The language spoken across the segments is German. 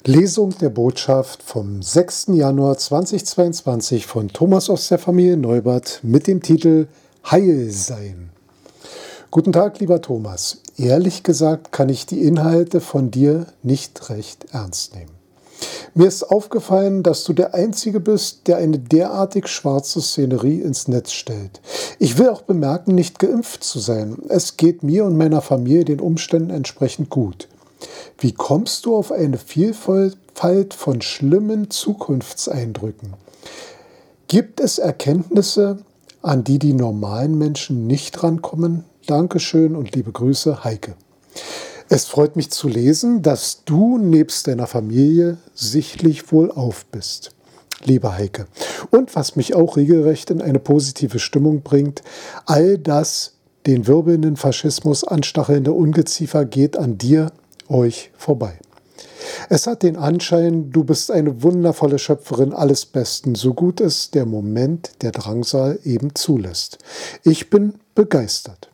Lesung der Botschaft vom 6. Januar 2022 von Thomas aus der Familie Neubert mit dem Titel Heil sein. Guten Tag, lieber Thomas. Ehrlich gesagt kann ich die Inhalte von dir nicht recht ernst nehmen. Mir ist aufgefallen, dass du der Einzige bist, der eine derartig schwarze Szenerie ins Netz stellt. Ich will auch bemerken, nicht geimpft zu sein. Es geht mir und meiner Familie den Umständen entsprechend gut. Wie kommst du auf eine Vielfalt von schlimmen Zukunftseindrücken? Gibt es Erkenntnisse, an die die normalen Menschen nicht rankommen? Dankeschön und liebe Grüße, Heike. Es freut mich zu lesen, dass du nebst deiner Familie sichtlich wohlauf bist, liebe Heike. Und was mich auch regelrecht in eine positive Stimmung bringt, all das den wirbelnden Faschismus anstachelnde Ungeziefer geht an dir, euch vorbei. Es hat den Anschein, du bist eine wundervolle Schöpferin alles Besten, so gut es der Moment der Drangsal eben zulässt. Ich bin begeistert.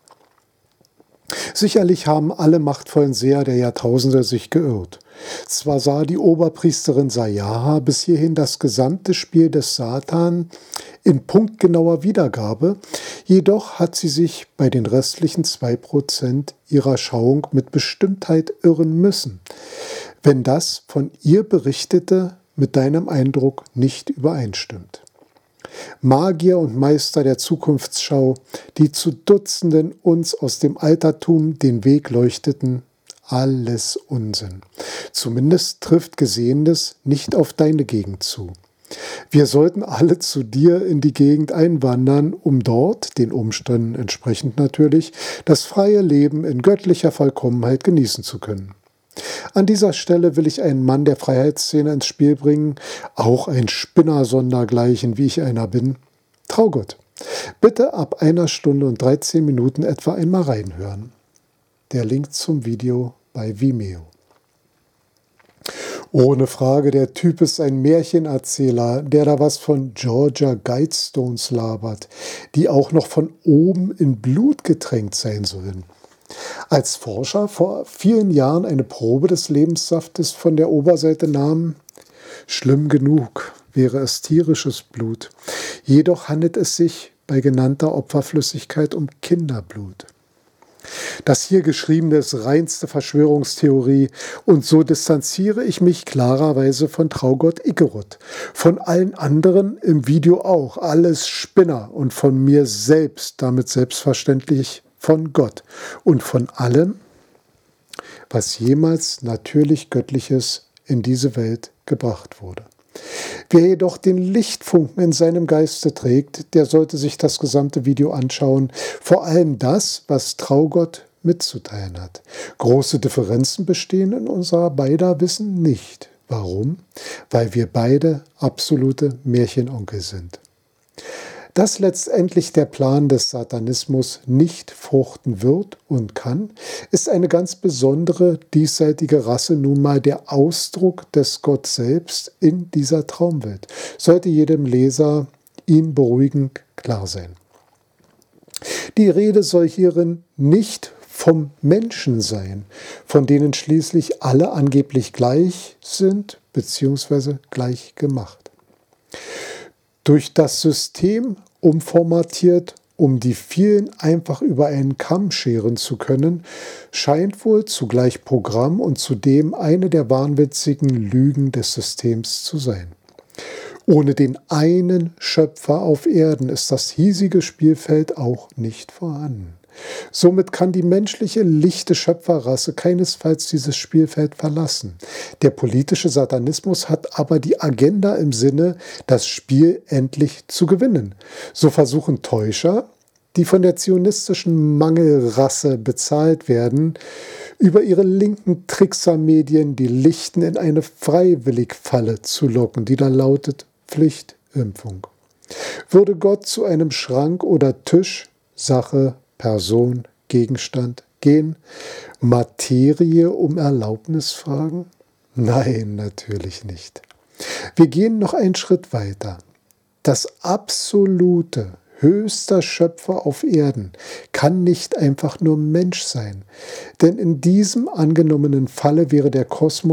Sicherlich haben alle machtvollen Seher der Jahrtausende sich geirrt. Zwar sah die Oberpriesterin Sajaha bis hierhin das gesamte Spiel des Satan in punktgenauer Wiedergabe, jedoch hat sie sich bei den restlichen 2% ihrer Schauung mit Bestimmtheit irren müssen, wenn das von ihr Berichtete mit deinem Eindruck nicht übereinstimmt. Magier und Meister der Zukunftsschau, die zu Dutzenden uns aus dem Altertum den Weg leuchteten, alles Unsinn. Zumindest trifft Gesehenes nicht auf deine Gegend zu. Wir sollten alle zu dir in die Gegend einwandern, um dort, den Umständen entsprechend natürlich, das freie Leben in göttlicher Vollkommenheit genießen zu können. An dieser Stelle will ich einen Mann der Freiheitsszene ins Spiel bringen, auch ein Spinner sondergleichen, wie ich einer bin. Traugott, bitte ab 1 Stunde und 13 Minuten etwa einmal reinhören. Der Link zum Video bei Vimeo. Ohne Frage, der Typ ist ein Märchenerzähler, der da was von Georgia Guidestones labert, die auch noch von oben in Blut getränkt sein sollen. Als Forscher vor vielen Jahren eine Probe des Lebenssaftes von der Oberseite nahmen, schlimm genug wäre es tierisches Blut. Jedoch handelt es sich bei genannter Opferflüssigkeit um Kinderblut. Das hier Geschriebene ist reinste Verschwörungstheorie und so distanziere ich mich klarerweise von Traugott Ickeroth. Von allen anderen im Video auch, alles Spinner und von mir selbst, damit selbstverständlich von Gott und von allem, was jemals natürlich Göttliches in diese Welt gebracht wurde. Wer jedoch den Lichtfunken in seinem Geiste trägt, der sollte sich das gesamte Video anschauen, vor allem das, was Traugott mitzuteilen hat. Große Differenzen bestehen in unserer beider Wissen nicht. Warum? Weil wir beide absolute Märchenonkel sind. Dass letztendlich der Plan des Satanismus nicht fruchten wird und kann, ist eine ganz besondere diesseitige Rasse nun mal der Ausdruck des Gott selbst in dieser Traumwelt. Sollte jedem Leser ihm beruhigend klar sein. Die Rede soll hierin nicht vom Menschen sein, von denen schließlich alle angeblich gleich sind bzw. gleich gemacht. Durch das System umformatiert, um die vielen einfach über einen Kamm scheren zu können, scheint wohl zugleich Programm und zudem eine der wahnwitzigen Lügen des Systems zu sein. Ohne den einen Schöpfer auf Erden ist das hiesige Spielfeld auch nicht vorhanden. Somit kann die menschliche lichte Schöpferrasse keinesfalls dieses Spielfeld verlassen. Der politische Satanismus hat aber die Agenda im Sinne, das Spiel endlich zu gewinnen. So versuchen Täuscher, die von der zionistischen Mangelrasse bezahlt werden, über ihre linken Tricksermedien die Lichten in eine Freiwilligfalle zu locken, die da lautet Pflichtimpfung. Würde Gott zu einem Schrank oder Tisch, Sache, Person, Gegenstand gehen, Materie um Erlaubnis fragen? Nein, natürlich nicht. Wir gehen noch einen Schritt weiter. Das absolute, höchster Schöpfer auf Erden kann nicht einfach nur Mensch sein. Denn in diesem angenommenen Falle wäre der Kosmos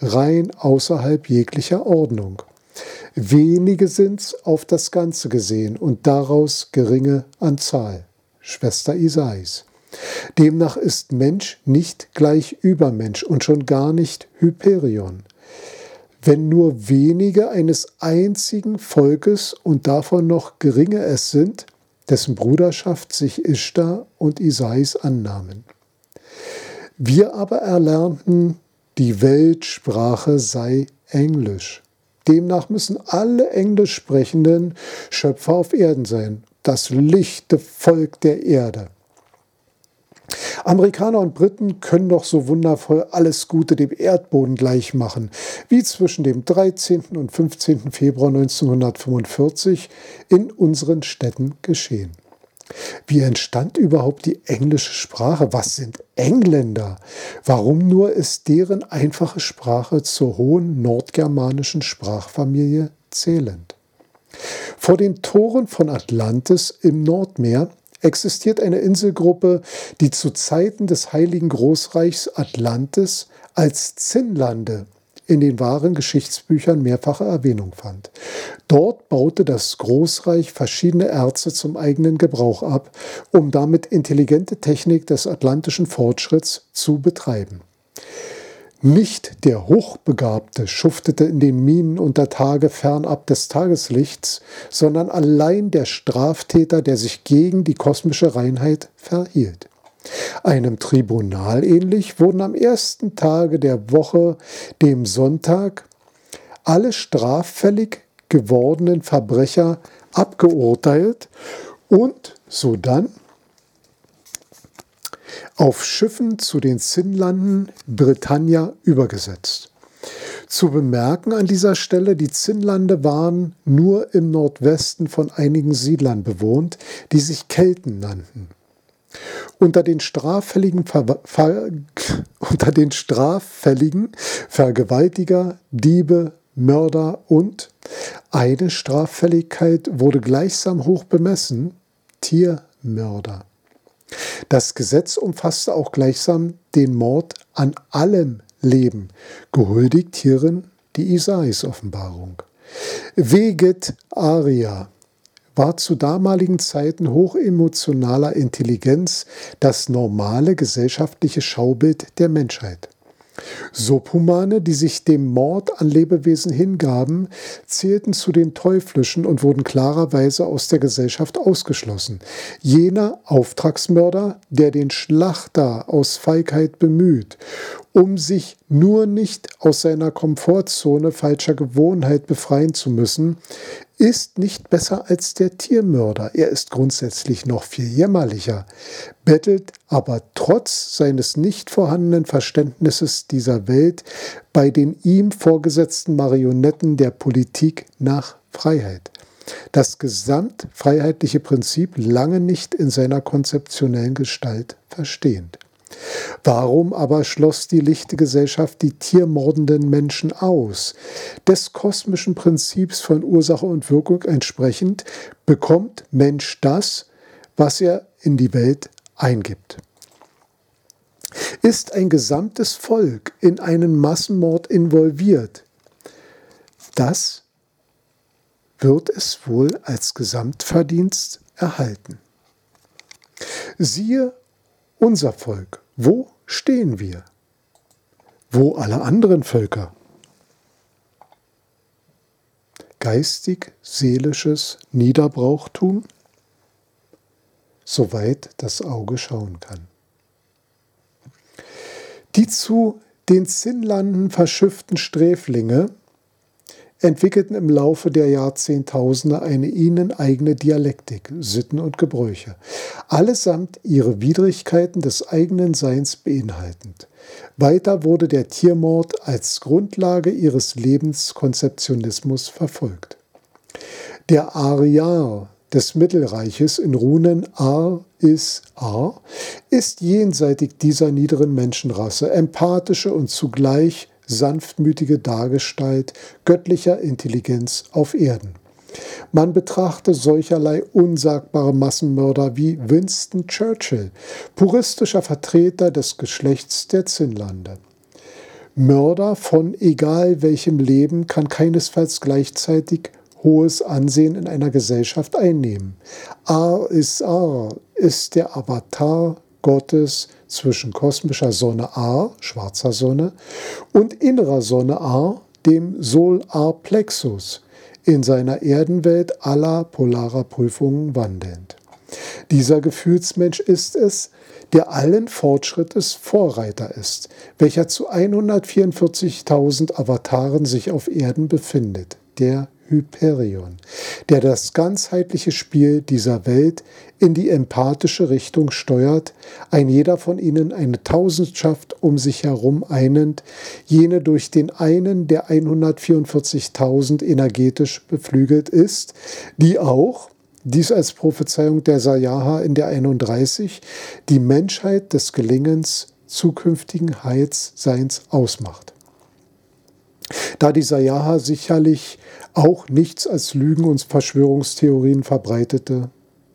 rein außerhalb jeglicher Ordnung. Wenige sind's auf das Ganze gesehen und daraus geringe an Zahl. Schwester Isais. Demnach ist Mensch nicht gleich Übermensch und schon gar nicht Hyperion. Wenn nur wenige eines einzigen Volkes und davon noch geringe es sind, dessen Bruderschaft sich Ishtar und Isais annahmen. Wir aber erlernten, die Weltsprache sei Englisch. Demnach müssen alle Englisch sprechenden Schöpfer auf Erden sein, das lichte Volk der Erde. Amerikaner und Briten können doch so wundervoll alles Gute dem Erdboden gleich machen, wie zwischen dem 13. und 15. Februar 1945 in unseren Städten geschehen. Wie entstand überhaupt die englische Sprache? Was sind Engländer? Warum nur ist deren einfache Sprache zur hohen nordgermanischen Sprachfamilie zählend? Vor den Toren von Atlantis im Nordmeer existiert eine Inselgruppe, die zu Zeiten des Heiligen Großreichs Atlantis als Zinnlande in den wahren Geschichtsbüchern mehrfache Erwähnung fand. Dort baute das Großreich verschiedene Erze zum eigenen Gebrauch ab, um damit intelligente Technik des atlantischen Fortschritts zu betreiben. Nicht der Hochbegabte schuftete in den Minen unter Tage fernab des Tageslichts, sondern allein der Straftäter, der sich gegen die kosmische Reinheit verhielt. Einem Tribunal ähnlich wurden am ersten Tage der Woche, dem Sonntag, alle straffällig gewordenen Verbrecher abgeurteilt und sodann auf Schiffen zu den Zinnlanden Britannia übergesetzt. Zu bemerken an dieser Stelle, die Zinnlande waren nur im Nordwesten von einigen Siedlern bewohnt, die sich Kelten nannten. Unter den straffälligen Vergewaltiger, Diebe, Mörder und eine Straffälligkeit wurde gleichsam hoch bemessen, Tiermörder. Das Gesetz umfasste auch gleichsam den Mord an allem Leben, gehuldigt hierin die Isais-Offenbarung. Veget aria war zu damaligen Zeiten hochemotionaler Intelligenz das normale gesellschaftliche Schaubild der Menschheit. Subhumane, die sich dem Mord an Lebewesen hingaben, zählten zu den Teuflischen und wurden klarerweise aus der Gesellschaft ausgeschlossen. Jener Auftragsmörder, der den Schlachter aus Feigheit bemüht, um sich nur nicht aus seiner Komfortzone falscher Gewohnheit befreien zu müssen, ist nicht besser als der Tiermörder. Er ist grundsätzlich noch viel jämmerlicher, bettelt aber trotz seines nicht vorhandenen Verständnisses dieser Welt bei den ihm vorgesetzten Marionetten der Politik nach Freiheit. Das gesamtfreiheitliche Prinzip lange nicht in seiner konzeptionellen Gestalt verstehend. Warum aber schloss die lichte Gesellschaft die tiermordenden Menschen aus? Des kosmischen Prinzips von Ursache und Wirkung entsprechend bekommt Mensch das, was er in die Welt eingibt. Ist ein gesamtes Volk in einen Massenmord involviert, das wird es wohl als Gesamtverdienst erhalten. Siehe unser Volk. Wo stehen wir? Wo alle anderen Völker? Geistig-seelisches Niederbrauchtum, soweit das Auge schauen kann. Die zu den Zinnlanden verschifften Sträflinge entwickelten im Laufe der Jahrzehntausende eine ihnen eigene Dialektik, Sitten und Gebräuche, allesamt ihre Widrigkeiten des eigenen Seins beinhaltend. Weiter wurde der Tiermord als Grundlage ihres Lebenskonzeptionismus verfolgt. Der Ariar des Mittelreiches in Runen Ar is Ar ist jenseitig dieser niederen Menschenrasse, empathische und zugleich sanftmütige Dargestalt göttlicher Intelligenz auf Erden. Man betrachte solcherlei unsagbare Massenmörder wie Winston Churchill, puristischer Vertreter des Geschlechts der Zinnlande. Mörder von egal welchem Leben kann keinesfalls gleichzeitig hohes Ansehen in einer Gesellschaft einnehmen. Ar ist der Avatar Gottes zwischen kosmischer Sonne Ar, schwarzer Sonne, und innerer Sonne Ar, dem Solarplexus, in seiner Erdenwelt aller polarer Prüfungen wandelnd. Dieser Gefühlsmensch ist es, der allen Fortschrittes Vorreiter ist, welcher zu 144.000 Avataren sich auf Erden befindet, der Hyperion, der das ganzheitliche Spiel dieser Welt in die empathische Richtung steuert, ein jeder von ihnen eine Tausendschaft um sich herum einend, jene durch den einen der 144.000 energetisch beflügelt ist, die auch, dies als Prophezeiung der Sayaha in der 31, die Menschheit des Gelingens zukünftigen Heilsseins ausmacht. Da die Sayaha sicherlich auch nichts als Lügen und Verschwörungstheorien verbreitete,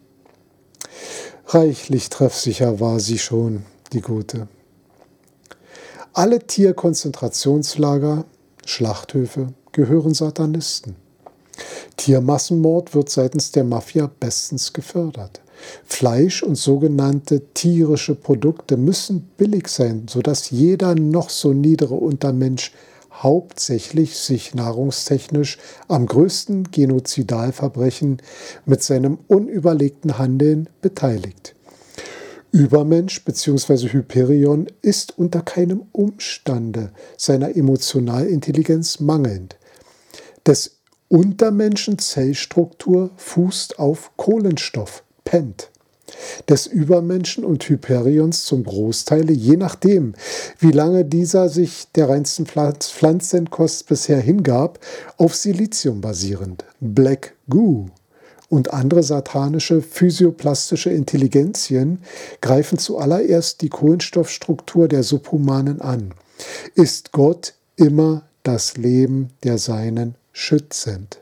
reichlich treffsicher war sie schon, die Gute. Alle Tierkonzentrationslager, Schlachthöfe gehören Satanisten. Tiermassenmord wird seitens der Mafia bestens gefördert. Fleisch und sogenannte tierische Produkte müssen billig sein, sodass jeder noch so niedere Untermensch hauptsächlich sich nahrungstechnisch am größten Genozidalverbrechen mit seinem unüberlegten Handeln beteiligt. Übermensch bzw. Hyperion ist unter keinem Umstande seiner Emotionalintelligenz mangelnd. Des Untermenschen Zellstruktur fußt auf Kohlenstoff, Pent. Des Übermenschen und Hyperions zum Großteil, je nachdem, wie lange dieser sich der reinsten Pflanzenkost bisher hingab, auf Silizium basierend, Black Goo und andere satanische physioplastische Intelligenzien greifen zuallererst die Kohlenstoffstruktur der Subhumanen an. Ist Gott immer das Leben der Seinen schützend?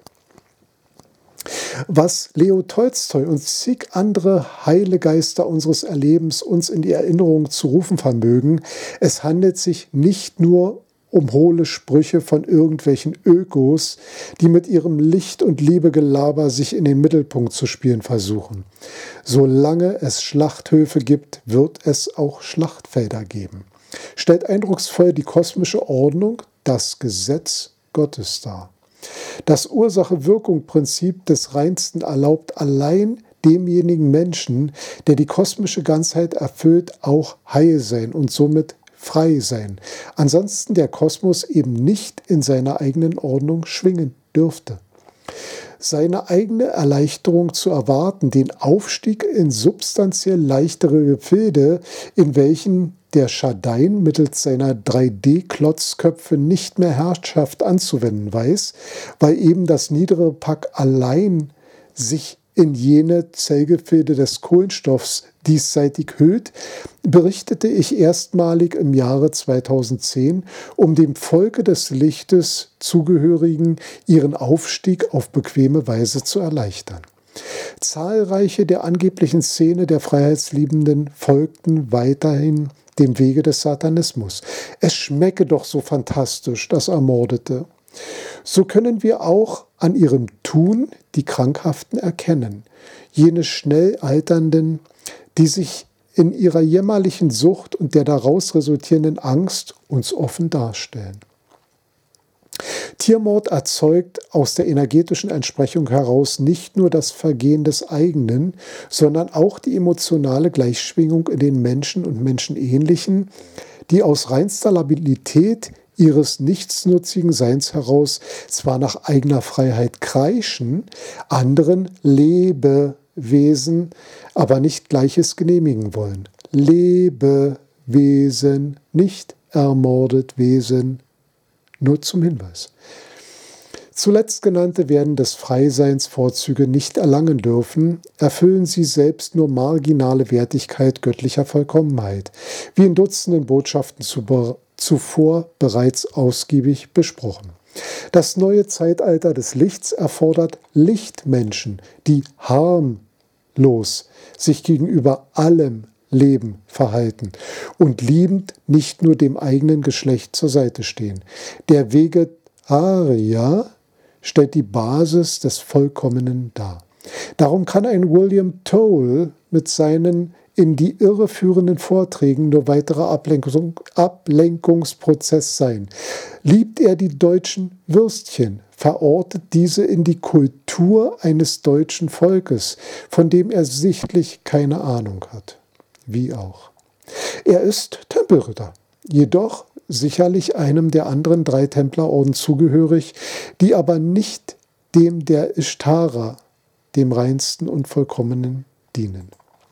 Was Leo Tolstoi und zig andere heile Geister unseres Erlebens uns in die Erinnerung zu rufen vermögen, es handelt sich nicht nur um hohle Sprüche von irgendwelchen Ökos, die mit ihrem Licht- und Liebegelaber sich in den Mittelpunkt zu spielen versuchen. Solange es Schlachthöfe gibt, wird es auch Schlachtfelder geben. Stellt eindrucksvoll die kosmische Ordnung, das Gesetz Gottes dar. Das Ursache-Wirkung-Prinzip des Reinsten erlaubt allein demjenigen Menschen, der die kosmische Ganzheit erfüllt, auch heil sein und somit frei sein. Ansonsten der Kosmos eben nicht in seiner eigenen Ordnung schwingen dürfte. Seine eigene Erleichterung zu erwarten, den Aufstieg in substanziell leichtere Gefilde, in welchen der Schadain mittels seiner 3D-Klotzköpfe nicht mehr Herrschaft anzuwenden weiß, weil eben das niedere Pack allein sich in jene Zellgefilde des Kohlenstoffs diesseitig hüllt, berichtete ich erstmalig im Jahre 2010, um dem Volke des Lichtes Zugehörigen ihren Aufstieg auf bequeme Weise zu erleichtern. Zahlreiche der angeblichen Szene der Freiheitsliebenden folgten weiterhin dem Wege des Satanismus. Es schmecke doch so fantastisch, das Ermordete. So können wir auch an ihrem Tun die Krankhaften erkennen, jene schnell Alternden, die sich in ihrer jämmerlichen Sucht und der daraus resultierenden Angst uns offen darstellen. Tiermord erzeugt aus der energetischen Entsprechung heraus nicht nur das Vergehen des eigenen, sondern auch die emotionale Gleichschwingung in den Menschen und Menschenähnlichen, die aus reinster Labilität ihres nichtsnutzigen Seins heraus zwar nach eigener Freiheit kreischen, anderen Lebewesen aber nicht Gleiches genehmigen wollen. Lebewesen, nicht ermordet Wesen. Nur zum Hinweis. Zuletzt genannte werden des Freiseins Vorzüge nicht erlangen dürfen, erfüllen sie selbst nur marginale Wertigkeit göttlicher Vollkommenheit, wie in Dutzenden Botschaften zuvor bereits ausgiebig besprochen. Das neue Zeitalter des Lichts erfordert Lichtmenschen, die harmlos sich gegenüber allem Leben verhalten und liebend nicht nur dem eigenen Geschlecht zur Seite stehen. Der Vegetarier stellt die Basis des Vollkommenen dar. Darum kann ein William Toll mit seinen in die Irre führenden Vorträgen nur weiterer Ablenkungsprozess sein. Liebt er die deutschen Würstchen, verortet diese in die Kultur eines deutschen Volkes, von dem er sichtlich keine Ahnung hat. Wie auch. Er ist Tempelritter, jedoch sicherlich einem der anderen 3 Templerorden zugehörig, die aber nicht dem der Ishtara, dem reinsten und vollkommenen, dienen.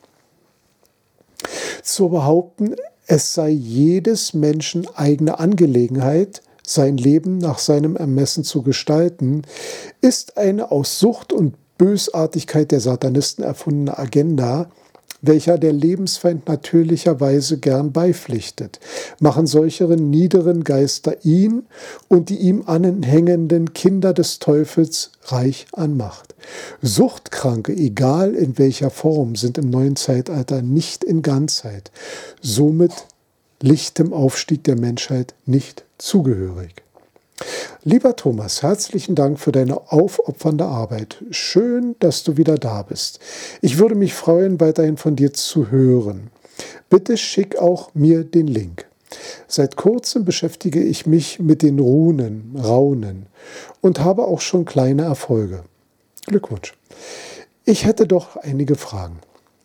Zu behaupten, es sei jedes Menschen eigene Angelegenheit, sein Leben nach seinem Ermessen zu gestalten, ist eine aus Sucht und Bösartigkeit der Satanisten erfundene Agenda, welcher der Lebensfeind natürlicherweise gern beipflichtet, machen solche niederen Geister ihn und die ihm anhängenden Kinder des Teufels reich an Macht. Suchtkranke, egal in welcher Form, sind im neuen Zeitalter nicht in Ganzheit, somit lichtem Aufstieg der Menschheit nicht zugehörig. Lieber Thomas, herzlichen Dank für deine aufopfernde Arbeit. Schön, dass du wieder da bist. Ich würde mich freuen, weiterhin von dir zu hören. Bitte schick auch mir den Link. Seit kurzem beschäftige ich mich mit den Raunen und habe auch schon kleine Erfolge. Glückwunsch. Ich hätte doch einige Fragen.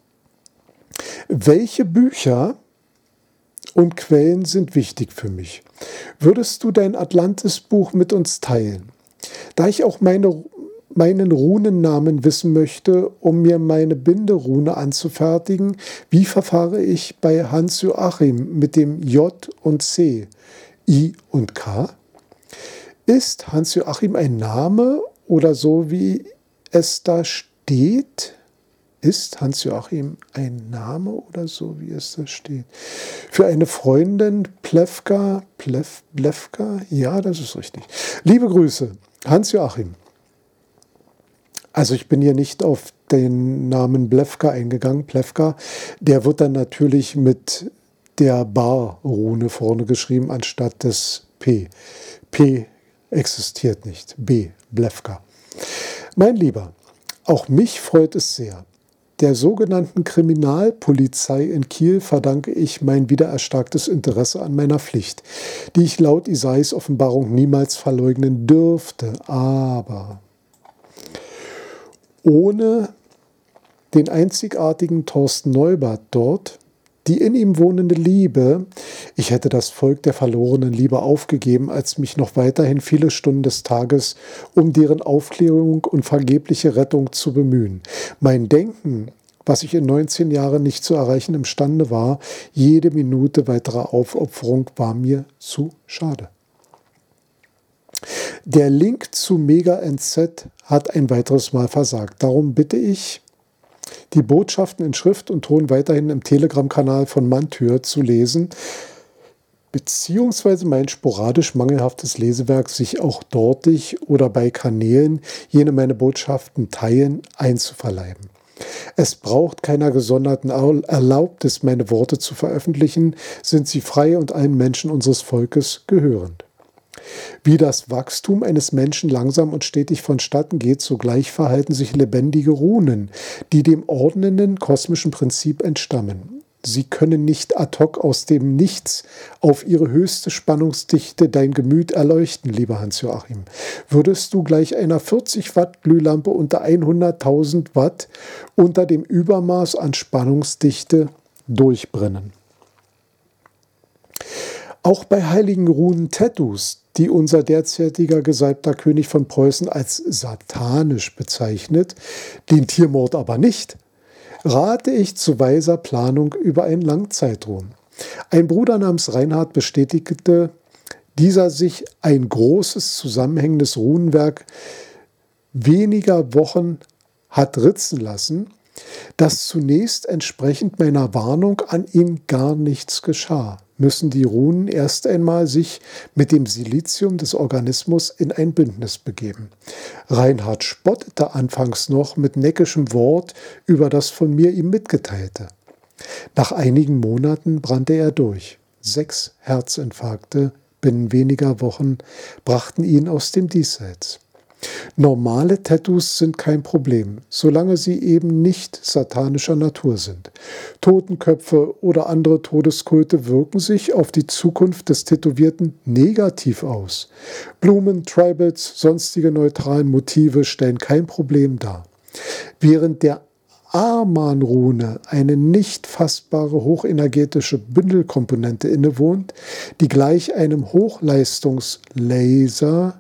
Welche Bücher und Quellen sind wichtig für mich? Würdest du dein Atlantis-Buch mit uns teilen? Da ich auch meinen Runennamen wissen möchte, um mir meine Binderune anzufertigen, wie verfahre ich bei Hans-Joachim mit dem J und C, I und K? Ist Hans-Joachim ein Name oder so, wie es da steht? Ist Hans-Joachim ein Name oder so, wie es da steht? Für eine Freundin, Plewka? Ja, das ist richtig. Liebe Grüße, Hans-Joachim. Also ich bin hier nicht auf den Namen Plewka eingegangen. Plewka, der wird dann natürlich mit der Bar-Rune vorne geschrieben, anstatt des P. P existiert nicht. B, Plewka. Mein Lieber, auch mich freut es sehr. Der sogenannten Kriminalpolizei in Kiel verdanke ich mein wiedererstarktes Interesse an meiner Pflicht, die ich laut Isais Offenbarung niemals verleugnen dürfte. Aber ohne den einzigartigen Thorsten Neubert dort, die in ihm wohnende Liebe, ich hätte das Volk der Verlorenen lieber aufgegeben, als mich noch weiterhin viele Stunden des Tages um deren Aufklärung und vergebliche Rettung zu bemühen. Mein Denken, was ich in 19 Jahren nicht zu erreichen imstande war, jede Minute weiterer Aufopferung war mir zu schade. Der Link zu Mega NZ hat ein weiteres Mal versagt. Darum bitte ich, die Botschaften in Schrift und Ton weiterhin im Telegram-Kanal von Mantür zu lesen, beziehungsweise mein sporadisch mangelhaftes Lesewerk sich auch dortig oder bei Kanälen, jene meine Botschaften teilen, einzuverleiben. Es braucht keiner gesonderten Erlaubnis, meine Worte zu veröffentlichen, sind sie frei und allen Menschen unseres Volkes gehörend. Wie das Wachstum eines Menschen langsam und stetig vonstatten geht, sogleich verhalten sich lebendige Runen, die dem ordnenden kosmischen Prinzip entstammen. Sie können nicht ad hoc aus dem Nichts auf ihre höchste Spannungsdichte dein Gemüt erleuchten, lieber Hans-Joachim. Würdest du gleich einer 40 Watt Glühlampe unter 100.000 Watt unter dem Übermaß an Spannungsdichte durchbrennen. Auch bei heiligen Runen-Tattoos, die unser derzeitiger gesalbter König von Preußen als satanisch bezeichnet, den Tiermord aber nicht, rate ich zu weiser Planung über einen Langzeitruhen. Ein Bruder namens Reinhard bestätigte, dieser sich ein großes zusammenhängendes Runenwerk weniger Wochen hat ritzen lassen, dass zunächst entsprechend meiner Warnung an ihn gar nichts geschah, müssen die Runen erst einmal sich mit dem Silizium des Organismus in ein Bündnis begeben. Reinhard spottete anfangs noch mit neckischem Wort über das von mir ihm mitgeteilte. Nach einigen Monaten brannte er durch. 6 Herzinfarkte binnen weniger Wochen brachten ihn aus dem Diesseits. Normale Tattoos sind kein Problem, solange sie eben nicht satanischer Natur sind. Totenköpfe oder andere Todeskulte wirken sich auf die Zukunft des Tätowierten negativ aus. Blumen, Tribals, sonstige neutralen Motive stellen kein Problem dar. Während der Aman-Rune eine nicht fassbare hochenergetische Bündelkomponente innewohnt, die gleich einem Hochleistungslaser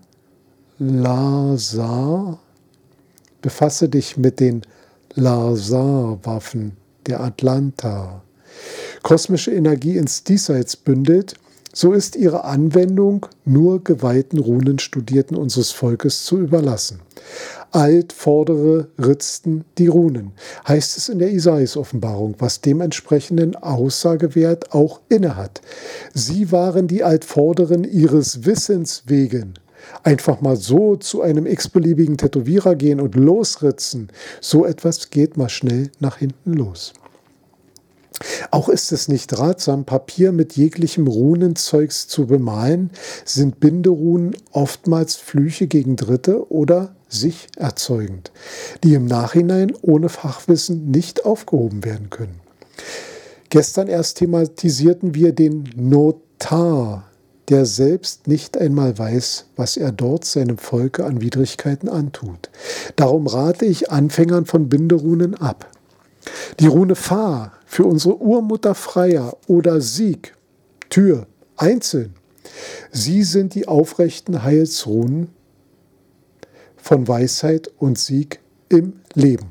Lazar, befasse dich mit den Lazar-Waffen der Atlanta, kosmische Energie ins Diesseits bündelt, so ist ihre Anwendung nur geweihten Runenstudierten unseres Volkes zu überlassen. Altvordere ritzten die Runen, heißt es in der Isaias-Offenbarung, was dementsprechenden Aussagewert auch innehat. Sie waren die Altvorderen ihres Wissens wegen. Einfach mal so zu einem x-beliebigen Tätowierer gehen und losritzen, so etwas geht mal schnell nach hinten los. Auch ist es nicht ratsam, Papier mit jeglichem Runenzeugs zu bemalen, sind Binderunen oftmals Flüche gegen Dritte oder sich erzeugend, die im Nachhinein ohne Fachwissen nicht aufgehoben werden können. Gestern erst thematisierten wir den Notar, der selbst nicht einmal weiß, was er dort seinem Volke an Widrigkeiten antut. Darum rate ich Anfängern von Binderunen ab. Die Rune Fa für unsere Urmutter Freya oder Sieg, Tür, einzeln. Sie sind die aufrechten Heilsrunen von Weisheit und Sieg im Leben.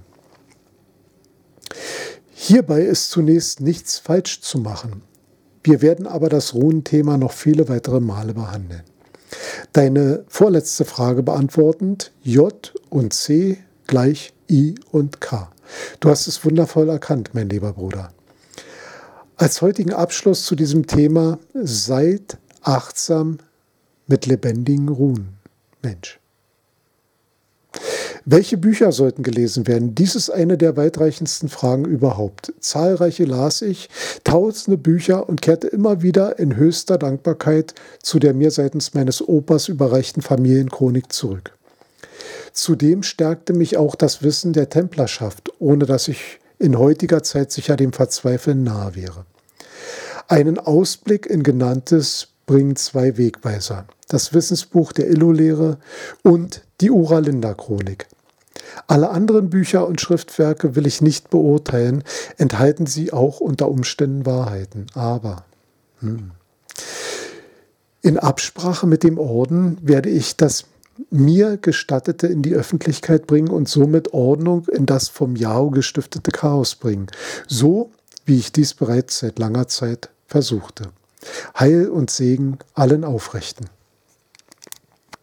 Hierbei ist zunächst nichts falsch zu machen. Wir werden aber das Runenthema noch viele weitere Male behandeln. Deine vorletzte Frage beantwortend: J und C gleich I und K. Du hast es wundervoll erkannt, mein lieber Bruder. Als heutigen Abschluss zu diesem Thema: Seid achtsam mit lebendigen Runen, Mensch. Welche Bücher sollten gelesen werden? Dies ist eine der weitreichendsten Fragen überhaupt. Zahlreiche las ich, tausende Bücher und kehrte immer wieder in höchster Dankbarkeit zu der mir seitens meines Opas überreichten Familienchronik zurück. Zudem stärkte mich auch das Wissen der Templerschaft, ohne dass ich in heutiger Zeit sicher dem Verzweifeln nahe wäre. Einen Ausblick in Genanntes bringen 2 Wegweiser: das Wissensbuch der Illo-Lehre und die Ura-Linda-Chronik. Alle anderen Bücher und Schriftwerke will ich nicht beurteilen, enthalten sie auch unter Umständen Wahrheiten. Aber in Absprache mit dem Orden werde ich das mir Gestattete in die Öffentlichkeit bringen und somit Ordnung in das vom Yao gestiftete Chaos bringen, so wie ich dies bereits seit langer Zeit versuchte. Heil und Segen allen Aufrechten.